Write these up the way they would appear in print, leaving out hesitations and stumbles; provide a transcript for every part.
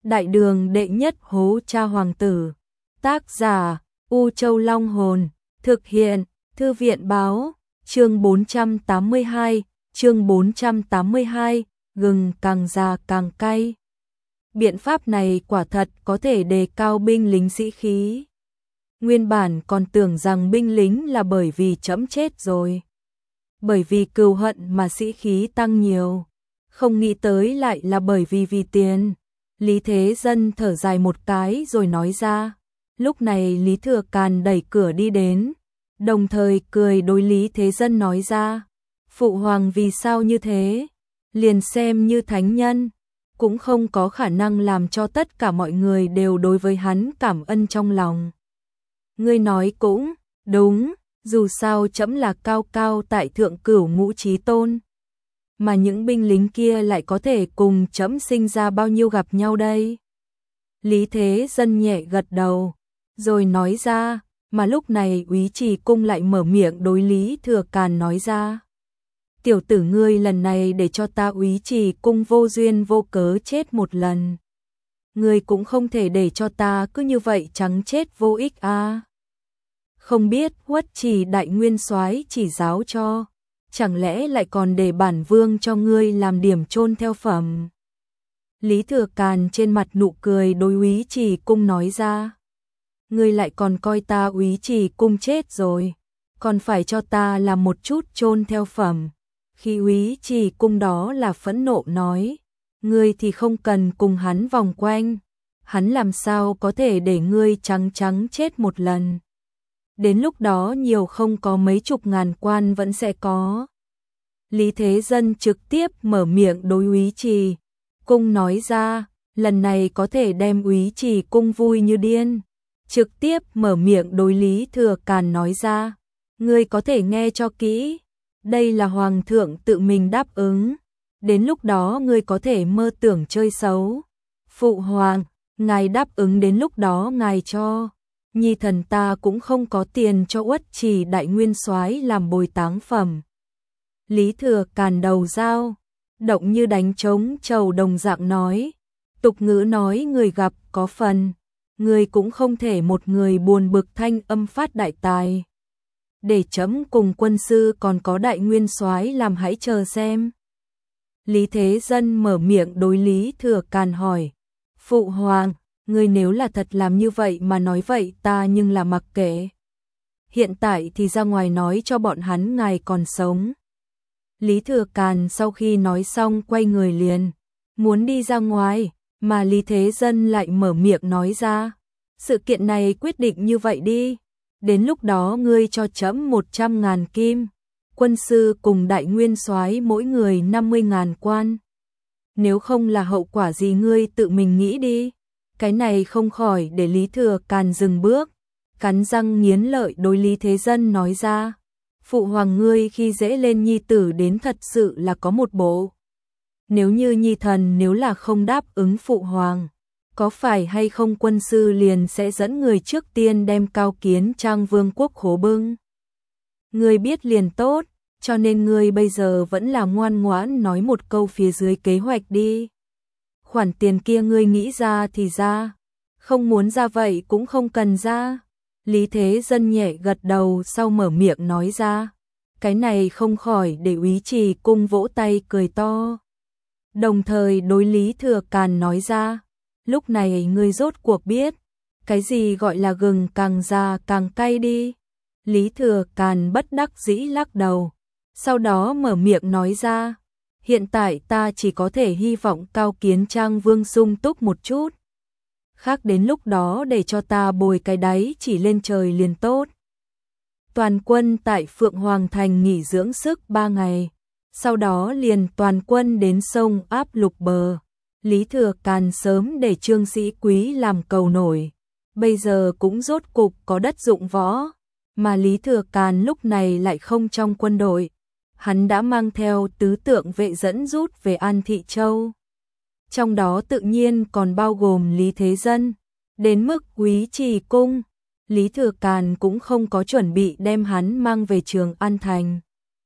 Đại đường đệ nhất hố cha hoàng tử. Tác giả U Châu Long Hồn. Thực hiện Thư viện Báo. Chương 482, gừng càng già càng cay. Biện pháp này quả thật có thể đề cao binh lính sĩ khí. Nguyên bản còn tưởng rằng binh lính là bởi vì trẫm chết rồi, bởi vì cừu hận mà sĩ khí tăng nhiều, không nghĩ tới lại là bởi vì tiền. Lý Thế Dân thở dài một cái rồi nói ra. Lúc này Lý Thừa Càn đẩy cửa đi đến, đồng thời cười đối Lý Thế Dân nói ra. Phụ hoàng vì sao như thế? Liền xem như thánh nhân, cũng không có khả năng làm cho tất cả mọi người đều đối với hắn cảm ơn trong lòng. Ngươi nói cũng đúng, dù sao trẫm là cao cao tại thượng cửu ngũ chí tôn, mà những binh lính kia lại có thể cùng trẫm sinh ra bao nhiêu gặp nhau đây? Lý Thế Dân nhẹ gật đầu, rồi nói ra, mà lúc này Úy Trì Cung lại mở miệng đối Lý Thừa Càn nói ra. Tiểu tử ngươi lần này để cho ta Úy Trì Cung vô duyên vô cớ chết một lần. Ngươi cũng không thể để cho ta cứ như vậy trắng chết vô ích à. Không biết Huất Trì đại nguyên soái chỉ giáo cho, chẳng lẽ lại còn để bản vương cho ngươi làm điểm chôn theo phẩm? Lý Thừa Càn trên mặt nụ cười đối Úy Trì Cung nói ra. Ngươi lại còn coi ta Úy Trì Cung chết rồi, còn phải cho ta làm một chút chôn theo phẩm. Khi Úy Trì Cung đó là phẫn nộ nói, ngươi thì không cần cùng hắn vòng quanh, hắn làm sao có thể để ngươi trắng chết một lần. Đến lúc đó nhiều không có mấy chục ngàn quan vẫn sẽ có. Lý Thế Dân trực tiếp mở miệng đối Úy Trì Cung nói ra, lần này có thể đem Úy Trì Cung vui như điên. Trực tiếp mở miệng đối Lý Thừa Càn nói ra, ngươi có thể nghe cho kỹ, đây là hoàng thượng tự mình đáp ứng, đến lúc đó ngươi có thể mơ tưởng chơi xấu. Phụ hoàng, ngài đáp ứng đến lúc đó ngài cho, nhi thần ta cũng không có tiền cho Uất Trì đại nguyên soái làm bồi táng phẩm. Lý Thừa Càn đầu dao, động như đánh trống trầu đồng dạng nói, tục ngữ nói người gặp có phần, người cũng không thể một người buồn bực thanh âm phát đại tài. Để trẫm cùng quân sư còn có đại nguyên soái làm hãy chờ xem. Lý Thế Dân mở miệng đối Lý Thừa Càn hỏi, phụ hoàng, ngươi nếu là thật làm như vậy mà nói vậy ta nhưng là mặc kệ. Hiện tại thì ra ngoài nói cho bọn hắn ngài còn sống. Lý Thừa Càn sau khi nói xong quay người liền, muốn đi ra ngoài, mà Lý Thế Dân lại mở miệng nói ra. Sự kiện này quyết định như vậy đi, đến lúc đó ngươi cho trẫm 100.000 kim, quân sư cùng đại nguyên soái mỗi người 50.000 quan. Nếu không là hậu quả gì ngươi tự mình nghĩ đi. Cái này không khỏi để Lý Thừa Càn dừng bước, cắn răng nghiến lợi đối Lý Thế Dân nói ra. Phụ hoàng ngươi khi dễ lên nhi tử đến thật sự là có một bộ. Nếu như nhi thần nếu là không đáp ứng phụ hoàng, có phải hay không quân sư liền sẽ dẫn người trước tiên đem Cao Kiến Trang vương quốc khố bưng. Ngươi biết liền tốt, cho nên ngươi bây giờ vẫn là ngoan ngoãn nói một câu phía dưới kế hoạch đi. Khoản tiền kia ngươi nghĩ ra thì ra, không muốn ra vậy cũng không cần ra. Lý Thế Dân nhẹ gật đầu sau mở miệng nói ra. Cái này không khỏi để Úy Trì Cung vỗ tay cười to. Đồng thời đối Lý Thừa Càn nói ra, lúc này ngươi rốt cuộc biết, cái gì gọi là gừng càng già càng cay đi. Lý Thừa Càn bất đắc dĩ lắc đầu, sau đó mở miệng nói ra, hiện tại ta chỉ có thể hy vọng Cao Kiến Trang vương sung túc một chút. Khác đến lúc đó để cho ta bồi cái đáy chỉ lên trời liền tốt. Toàn quân tại Phượng Hoàng Thành nghỉ dưỡng sức 3 ngày, sau đó liền toàn quân đến sông Áp Lục bờ. Lý Thừa Càn sớm để Trương Sĩ Quý làm cầu nổi, bây giờ cũng rốt cục có đất dụng võ, mà Lý Thừa Càn lúc này lại không trong quân đội. Hắn đã mang theo tứ tượng vệ dẫn rút về An Thị Châu. Trong đó tự nhiên còn bao gồm Lý Thế Dân. Đến mức Úy Trì Cung, Lý Thừa Càn cũng không có chuẩn bị đem hắn mang về Trường An Thành,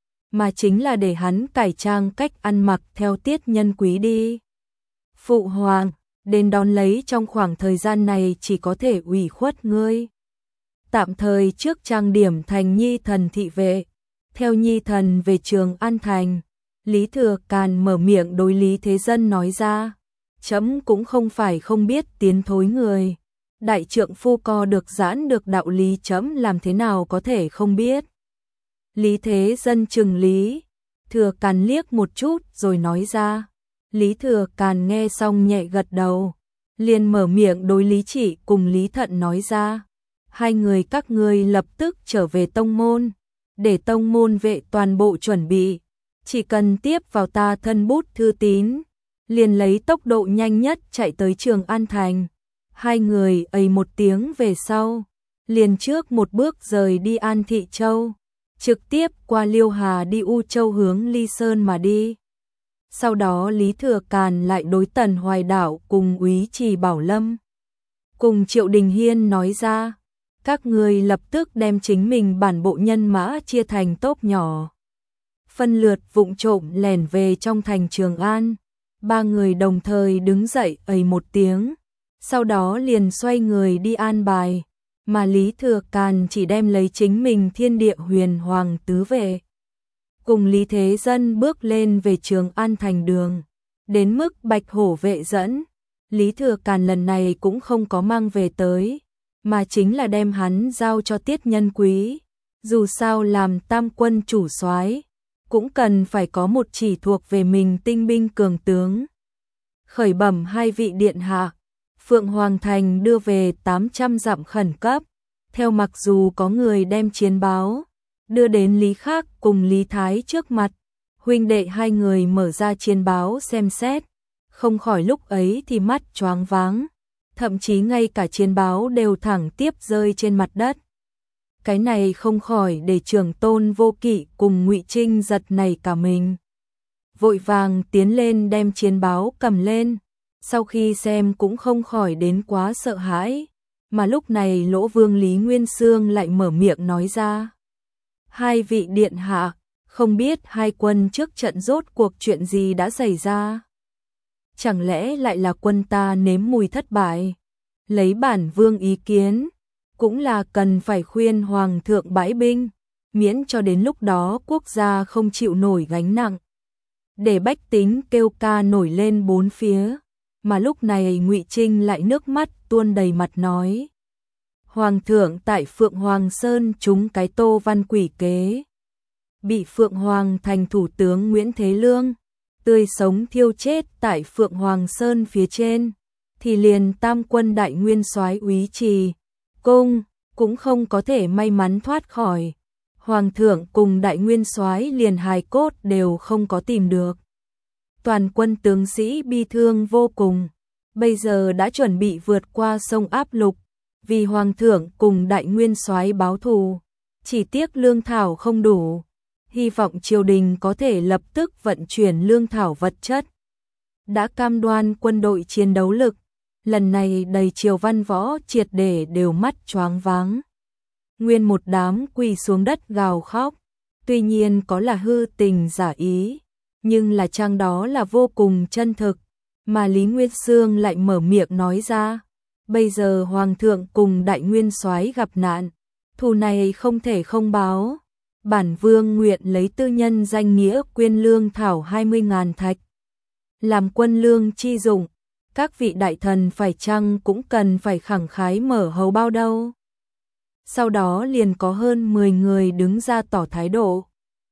mà chính là để hắn cải trang cách ăn mặc theo tiết nhân quý đi. Phụ hoàng, đến đón lấy trong khoảng thời gian này chỉ có thể ủy khuất ngươi. Tạm thời trước trang điểm thành Nhi thần thị vệ, theo Nhi thần về Trường An Thành. Lý Thừa Càn mở miệng đối Lý Thế Dân nói ra, trẫm cũng không phải không biết tiến thối người. Đại trượng phu co được giãn được đạo lý, trẫm làm thế nào có thể không biết. Lý Thế Dân chừng Lý Thừa Càn liếc một chút rồi nói ra. Lý Thừa Càn nghe xong nhẹ gật đầu, liền mở miệng đối Lý Chỉ cùng Lý Thận nói ra. Hai người các ngươi lập tức trở về tông môn, để tông môn vệ toàn bộ chuẩn bị. Chỉ cần tiếp vào ta thân bút thư tín, liền lấy tốc độ nhanh nhất chạy tới Trường An Thành. Hai người ầy một tiếng về sau, liền trước một bước rời đi An Thị Châu, trực tiếp qua Liêu Hà đi U Châu hướng Ly Sơn mà đi. Sau đó Lý Thừa Càn lại đối Tần Hoài Đảo cùng Úy Trì Bảo Lâm, cùng Triệu Đình Hiên nói ra, các người lập tức đem chính mình bản bộ nhân mã chia thành tốp nhỏ, phân lượt vụng trộm lẻn về trong thành Trường An. Ba người đồng thời đứng dậy ầy một tiếng, sau đó liền xoay người đi an bài, mà Lý Thừa Càn chỉ đem lấy chính mình Thiên Địa Huyền Hoàng tứ vệ, cùng Lý Thế Dân bước lên về Trường An Thành đường. Đến mức Bạch Hổ vệ dẫn, Lý Thừa Càn lần này cũng không có mang về tới, mà chính là đem hắn giao cho Tiết Nhân Quý. Dù sao làm tam quân chủ soái, cũng cần phải có một chỉ thuộc về mình tinh binh cường tướng. Khởi bẩm hai vị điện hạ, Phượng Hoàng Thành đưa về 800 dặm khẩn cấp. Theo mặc dù có người đem chiến báo đưa đến Lý Khắc cùng Lý Thái trước mặt, huynh đệ hai người mở ra chiến báo xem xét, không khỏi lúc ấy thì mắt choáng váng, thậm chí ngay cả chiến báo đều thẳng tiếp rơi trên mặt đất. Cái này không khỏi để Trưởng Tôn Vô Kỵ cùng Ngụy Trinh giật nảy cả mình, vội vàng tiến lên đem chiến báo cầm lên, sau khi xem cũng không khỏi đến quá sợ hãi, mà lúc này Lỗ Vương Lý Nguyên Xương lại mở miệng nói ra. Hai vị điện hạ, không biết hai quân trước trận rốt cuộc chuyện gì đã xảy ra? Chẳng lẽ lại là quân ta nếm mùi thất bại? Lấy bản vương ý kiến, cũng là cần phải khuyên Hoàng thượng bãi binh, miễn cho đến lúc đó quốc gia không chịu nổi gánh nặng, để bách tính kêu ca nổi lên bốn phía. Mà lúc này Ngụy Trinh lại nước mắt tuôn đầy mặt nói. Hoàng thượng tại Phượng Hoàng Sơn trúng cái Tô Văn quỷ kế, bị Phượng Hoàng Thành thủ tướng Nguyễn Thế Lương tươi sống thiêu chết tại Phượng Hoàng Sơn phía trên, thì liền tam quân đại nguyên soái Úy Trì Cung cũng không có thể may mắn thoát khỏi. Hoàng thượng cùng đại nguyên soái liền hài cốt đều không có tìm được. Toàn quân tướng sĩ bi thương vô cùng, bây giờ đã chuẩn bị vượt qua sông Áp Lục, vì Hoàng thượng cùng đại nguyên soái báo thù. Chỉ tiếc lương thảo không đủ, hy vọng triều đình có thể lập tức vận chuyển lương thảo vật chất, đã cam đoan quân đội chiến đấu lực. Lần này đầy triều văn võ triệt để đều mắt choáng váng, nguyên một đám quỳ xuống đất gào khóc. Tuy nhiên có là hư tình giả ý, nhưng là trang đó là vô cùng chân thực, mà Lý Nguyên Xương lại mở miệng nói ra. Bây giờ Hoàng thượng cùng đại nguyên soái gặp nạn, thù này không thể không báo. Bản vương nguyện lấy tư nhân danh nghĩa quyên lương thảo 20.000 thạch, làm quân lương chi dụng. Các vị đại thần phải chăng cũng cần phải khẳng khái mở hầu bao đâu. Sau đó liền có hơn 10 người đứng ra tỏ thái độ.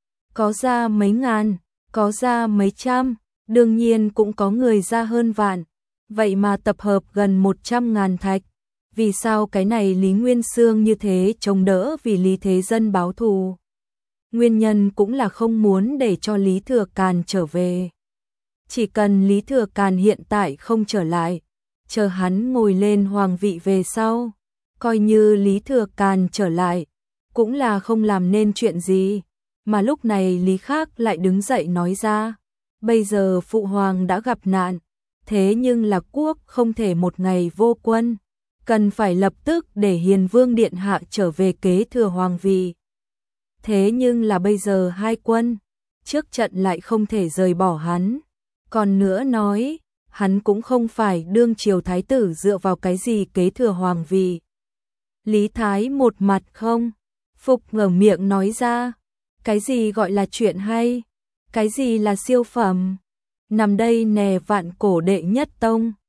Có ra mấy ngàn, có ra mấy trăm, đương nhiên cũng có người ra hơn vạn. Vậy mà tập hợp gần 100.000 thạch. Vì sao cái này Lý Nguyên Xương như thế chống đỡ vì Lý Thế Dân báo thù? Nguyên nhân cũng là không muốn để cho Lý Thừa Càn trở về. Chỉ cần Lý Thừa Càn hiện tại không trở lại, chờ hắn ngồi lên hoàng vị về sau, coi như Lý Thừa Càn trở lại, cũng là không làm nên chuyện gì. Mà lúc này Lý Khắc lại đứng dậy nói ra, bây giờ phụ hoàng đã gặp nạn, thế nhưng là quốc không thể một ngày vô quân, cần phải lập tức để Hiền Vương Điện Hạ trở về kế thừa hoàng vị. Thế nhưng là bây giờ hai quân trước trận lại không thể rời bỏ hắn. Còn nữa nói, hắn cũng không phải đương triều thái tử dựa vào cái gì kế thừa hoàng vị. Lý Thái một mặt không phục ngẩng miệng nói ra, cái gì gọi là chuyện hay, cái gì là siêu phẩm, nằm đây nè vạn cổ đệ nhất tông.